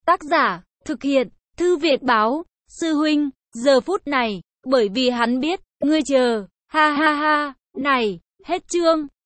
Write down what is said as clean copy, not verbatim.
Tác giả, thực hiện, Thư viện báo, sư huynh, giờ phút này, bởi vì hắn biết, ngươi chờ, ha ha ha, này, hết chương.